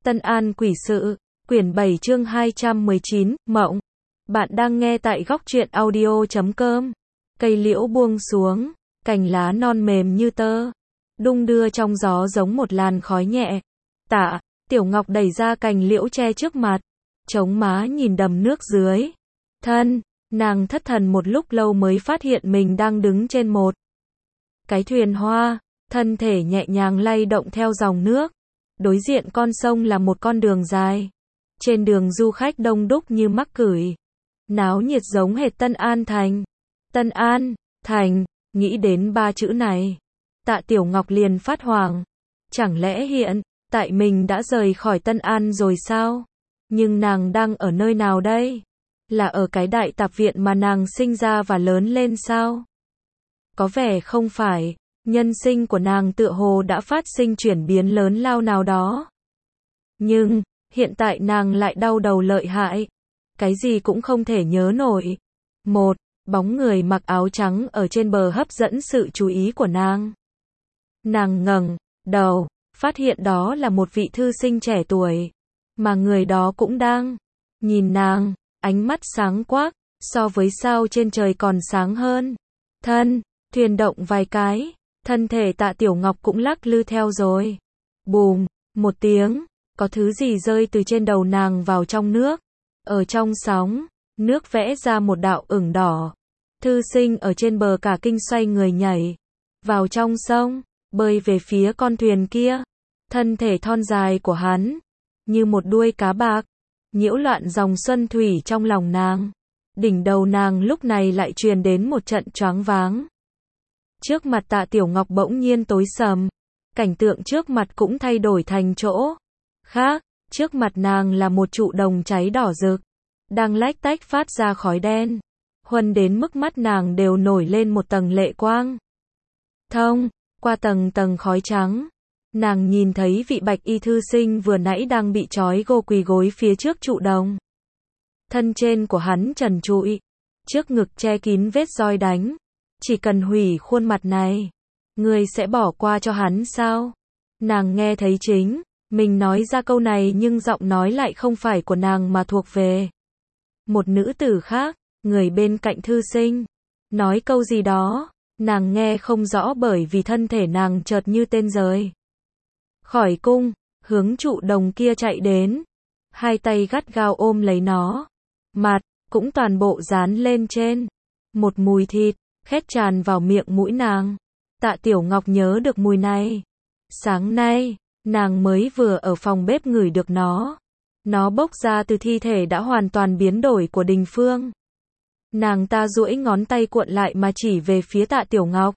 Tân An Quỷ Sự, quyển 7 chương 219, Mộng. Bạn đang nghe tại góc truyện audio.com. Cây liễu buông xuống, cành lá non mềm như tơ, đung đưa trong gió giống một làn khói nhẹ. Tạ, Tiểu Ngọc đẩy ra cành liễu che trước mặt, chống má nhìn đầm nước dưới. Thân, nàng thất thần một lúc lâu mới phát hiện mình đang đứng trên một cái thuyền hoa, thân thể nhẹ nhàng lay động theo dòng nước. Đối diện con sông là một con đường dài. Trên đường du khách đông đúc như mắc cửi. Náo nhiệt giống hệt Tân An Thành. Tân An, Thành, nghĩ đến ba chữ này. Tạ Tiểu Ngọc liền phát hoảng. Chẳng lẽ hiện tại mình đã rời khỏi Tân An rồi sao? Nhưng nàng đang ở nơi nào đây? Là ở cái đại tạp viện mà nàng sinh ra và lớn lên sao? Có vẻ không phải. Nhân sinh của nàng tựa hồ đã phát sinh chuyển biến lớn lao nào đó. Nhưng, hiện tại nàng lại đau đầu lợi hại. Cái gì cũng không thể nhớ nổi. Một bóng người mặc áo trắng ở trên bờ hấp dẫn sự chú ý của nàng. Nàng ngẩng đầu, phát hiện đó là một vị thư sinh trẻ tuổi. Mà người đó cũng đang nhìn nàng, ánh mắt sáng quắc, so với sao trên trời còn sáng hơn. Thuyền động vài cái. Thân thể Tạ Tiểu Ngọc cũng lắc lư theo rồi. Bùm, một tiếng, có thứ gì rơi từ trên đầu nàng vào trong nước. Ở trong sóng, nước vẽ ra một đạo ửng đỏ. Thư sinh ở trên bờ cả kinh xoay người nhảy vào trong sông, bơi về phía con thuyền kia. Thân thể thon dài của hắn, như một đuôi cá bạc, nhiễu loạn dòng xuân thủy trong lòng nàng. Đỉnh đầu nàng lúc này lại truyền đến một trận choáng váng. Trước mặt Tạ Tiểu Ngọc bỗng nhiên tối sầm. Cảnh tượng trước mặt cũng thay đổi thành chỗ khác. Trước mặt nàng là một trụ đồng cháy đỏ rực, đang lách tách phát ra khói đen. Huân đến mức mắt nàng đều nổi lên một tầng lệ quang. Thông qua tầng tầng khói trắng, nàng nhìn thấy vị bạch y thư sinh vừa nãy đang bị trói gô quỳ gối phía trước trụ đồng. Thân trên của hắn trần trụi, trước ngực che kín vết roi đánh. Chỉ cần hủy khuôn mặt này, ngươi sẽ bỏ qua cho hắn sao? Nàng nghe thấy chính mình nói ra câu này, nhưng giọng nói lại không phải của nàng mà thuộc về một nữ tử khác. Người bên cạnh thư sinh nói câu gì đó, nàng nghe không rõ bởi vì thân thể nàng chợt như tên rời khỏi cung, hướng trụ đồng kia chạy đến. Hai tay gắt gao ôm lấy nó, mặt cũng toàn bộ dán lên trên. Một mùi thịt khét tràn vào miệng mũi nàng. Tạ Tiểu Ngọc nhớ được mùi này. Sáng nay, nàng mới vừa ở phòng bếp ngửi được nó. Nó bốc ra từ thi thể đã hoàn toàn biến đổi của Đình Phương. Nàng ta duỗi ngón tay cuộn lại mà chỉ về phía Tạ Tiểu Ngọc.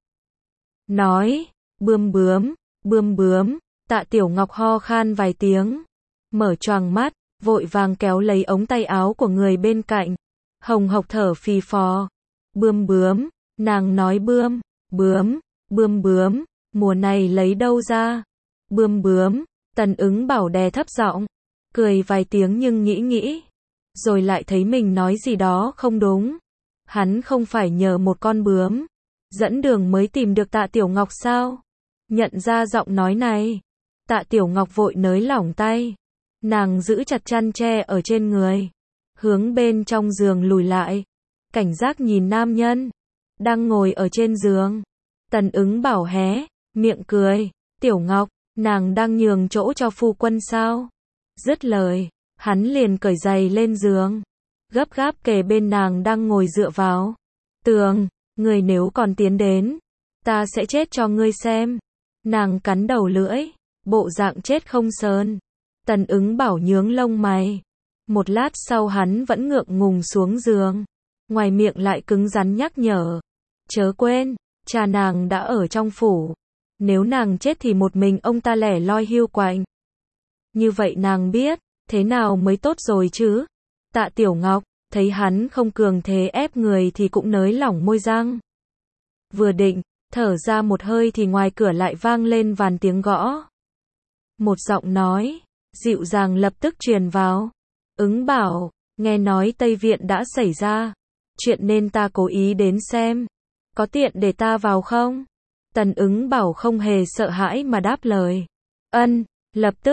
Nói, bươm bướm, bươm bướm. Tạ Tiểu Ngọc ho khan vài tiếng. Mở choàng mắt, vội vàng kéo lấy ống tay áo của người bên cạnh. Hồng hộc thở phì phò. Bươm bướm. Nàng nói bươm, bướm, bươm bướm, mùa này lấy đâu ra? Bươm bướm, Tần Ứng Bảo đè thấp giọng, cười vài tiếng nhưng nghĩ, rồi lại thấy mình nói gì đó không đúng. Hắn không phải nhờ một con bướm dẫn đường mới tìm được Tạ Tiểu Ngọc sao? Nhận ra giọng nói này, Tạ Tiểu Ngọc vội nới lỏng tay. Nàng giữ chặt chăn tre ở trên người, hướng bên trong giường lùi lại, cảnh giác nhìn nam nhân đang ngồi ở trên giường. Tần Ứng Bảo hé miệng cười. Tiểu Ngọc, nàng đang nhường chỗ cho phu quân sao? Dứt lời, hắn liền cởi giày lên giường, gấp gáp kề bên nàng đang ngồi dựa vào tường. Người nếu còn tiến đến, ta sẽ chết cho ngươi xem. Nàng cắn đầu lưỡi, bộ dạng chết không sờn. Tần Ứng Bảo nhướng lông mày. Một lát sau hắn vẫn ngượng ngùng xuống giường, ngoài miệng lại cứng rắn nhắc nhở. Chớ quên, cha nàng đã ở trong phủ. Nếu nàng chết thì một mình ông ta lẻ loi hiu quạnh. Như vậy nàng biết thế nào mới tốt rồi chứ? Tạ Tiểu Ngọc thấy hắn không cường thế ép người thì cũng nới lỏng môi răng. Vừa định thở ra một hơi thì ngoài cửa lại vang lên vàn tiếng gõ. Một giọng nói dịu dàng lập tức truyền vào. Ứng Bảo, nghe nói Tây Viện đã xảy ra chuyện nên ta cố ý đến xem. Có tiện để ta vào không? Tần Ứng Bảo không hề sợ hãi mà đáp lời. Ân, lập tức,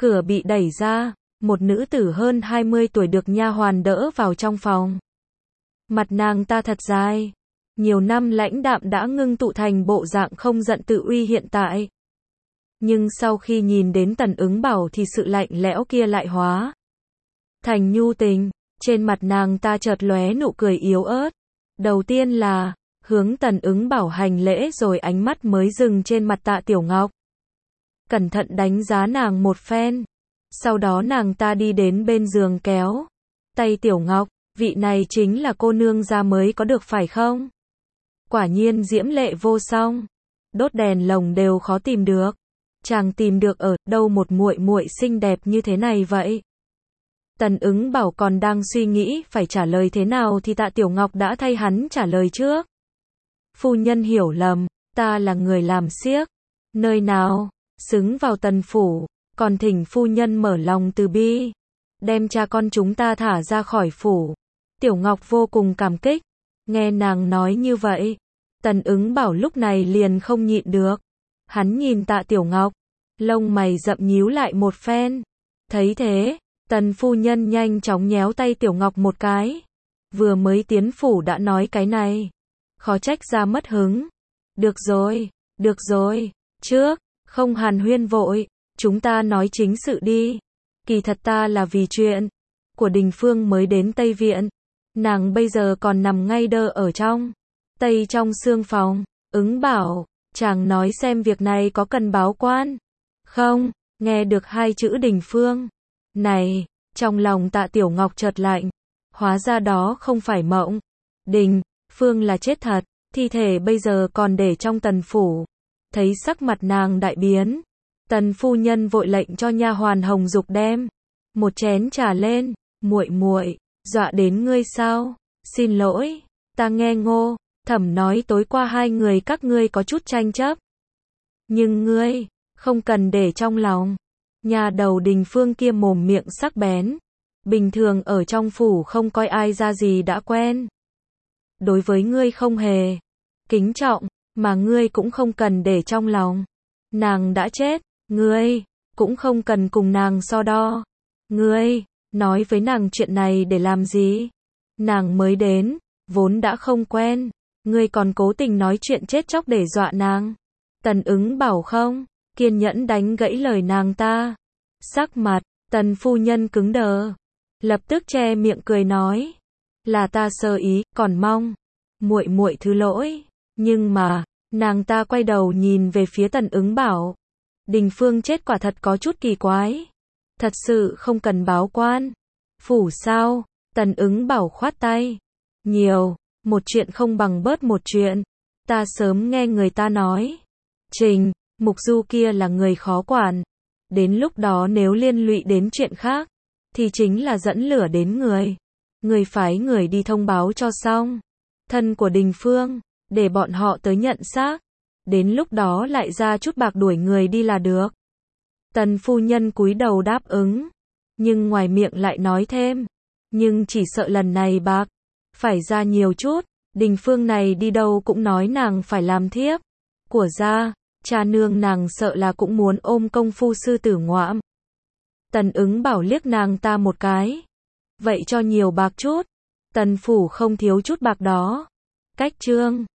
Cửa bị đẩy ra, một nữ tử hơn 20 tuổi được nha hoàn đỡ vào trong phòng. Mặt nàng ta thật dài. Nhiều năm lãnh đạm đã ngưng tụ thành bộ dạng không giận tự uy hiện tại. Nhưng sau khi nhìn đến Tần Ứng Bảo thì sự lạnh lẽo kia lại hóa thành nhu tình. Trên mặt nàng ta chợt lóe nụ cười yếu ớt. Đầu tiên là hướng Tần Ứng Bảo hành lễ, rồi ánh mắt mới dừng trên mặt Tạ Tiểu Ngọc. Cẩn thận đánh giá nàng một phen. Sau đó nàng ta đi đến bên giường kéo tay Tiểu Ngọc, vị này chính là cô nương gia mới có được phải không? Quả nhiên diễm lệ vô song, đốt đèn lồng đều khó tìm được. Chàng tìm được ở đâu một muội muội xinh đẹp như thế này vậy? Tần Ứng Bảo còn đang suy nghĩ phải trả lời thế nào thì Tạ Tiểu Ngọc đã thay hắn trả lời trước. Phu nhân hiểu lầm, ta là người làm xiếc. Nơi nào xứng vào Tần phủ, còn thỉnh phu nhân mở lòng từ bi, đem cha con chúng ta thả ra khỏi phủ. Tiểu Ngọc vô cùng cảm kích. Nghe nàng nói như vậy, Tần Ứng Bảo lúc này liền không nhịn được. Hắn nhìn Tạ Tiểu Ngọc, lông mày rậm nhíu lại một phen. Thấy thế, Tần phu nhân nhanh chóng nhéo tay Tiểu Ngọc một cái. Vừa mới tiến phủ đã nói cái này, khó trách ra mất hứng. Được rồi, trước, không hàn huyên vội, chúng ta nói chính sự đi. Kỳ thật ta là vì chuyện của Đình Phương mới đến Tây Viện. Nàng bây giờ còn nằm ngay đơ ở trong xương phòng. Ứng Bảo, chàng nói xem việc này có cần báo quan không? Nghe được hai chữ Đình Phương này, trong lòng Tạ Tiểu Ngọc chợt lạnh. Hóa ra đó không phải mộng. Đình Phương là chết thật, thi thể bây giờ còn để trong Tần phủ. Thấy sắc mặt nàng đại biến, Tần phu nhân vội lệnh cho nha hoàn Hồng Dục đem một chén trà lên. Muội muội, dọa đến ngươi sao? Xin lỗi, ta nghe Ngô Thẩm nói tối qua hai người các ngươi có chút tranh chấp. Nhưng ngươi không cần để trong lòng. Nhà đầu Đình Phương kia mồm miệng sắc bén, bình thường ở trong phủ không coi ai ra gì đã quen. Đối với ngươi không hề kính trọng, mà ngươi cũng không cần để trong lòng. Nàng đã chết, ngươi cũng không cần cùng nàng so đo. Ngươi nói với nàng chuyện này để làm gì? Nàng mới đến, vốn đã không quen, ngươi còn cố tình nói chuyện chết chóc để dọa nàng. Tần Ứng Bảo không kiên nhẫn đánh gãy lời nàng ta. Sắc mặt Tần phu nhân cứng đờ, lập tức che miệng cười nói, là ta sơ ý, còn mong muội muội thứ lỗi. Nhưng mà, nàng ta quay đầu nhìn về phía Tần Ứng Bảo. Đình Phương chết quả thật có chút kỳ quái. Thật sự không cần báo quan phủ sao? Tần Ứng Bảo khoát tay. Nhiều một chuyện không bằng bớt một chuyện. Ta sớm nghe người ta nói, Trình Mục Du kia là người khó quản. Đến lúc đó nếu liên lụy đến chuyện khác, thì chính là dẫn lửa đến người. Người phái người đi thông báo cho xong thân của Đình Phương, để bọn họ tới nhận xác. Đến lúc đó lại ra chút bạc đuổi người đi là được. Tần phu nhân cúi đầu đáp ứng, nhưng ngoài miệng lại nói thêm, nhưng chỉ sợ lần này bạc phải ra nhiều chút. Đình Phương này đi đâu cũng nói nàng phải làm thiếp của gia, cha nương nàng sợ là cũng muốn ôm công phu sư tử ngoạm. Tần Ứng Bảo liếc nàng ta một cái. Vậy cho nhiều bạc chút. Tần phủ không thiếu chút bạc đó. Cách trương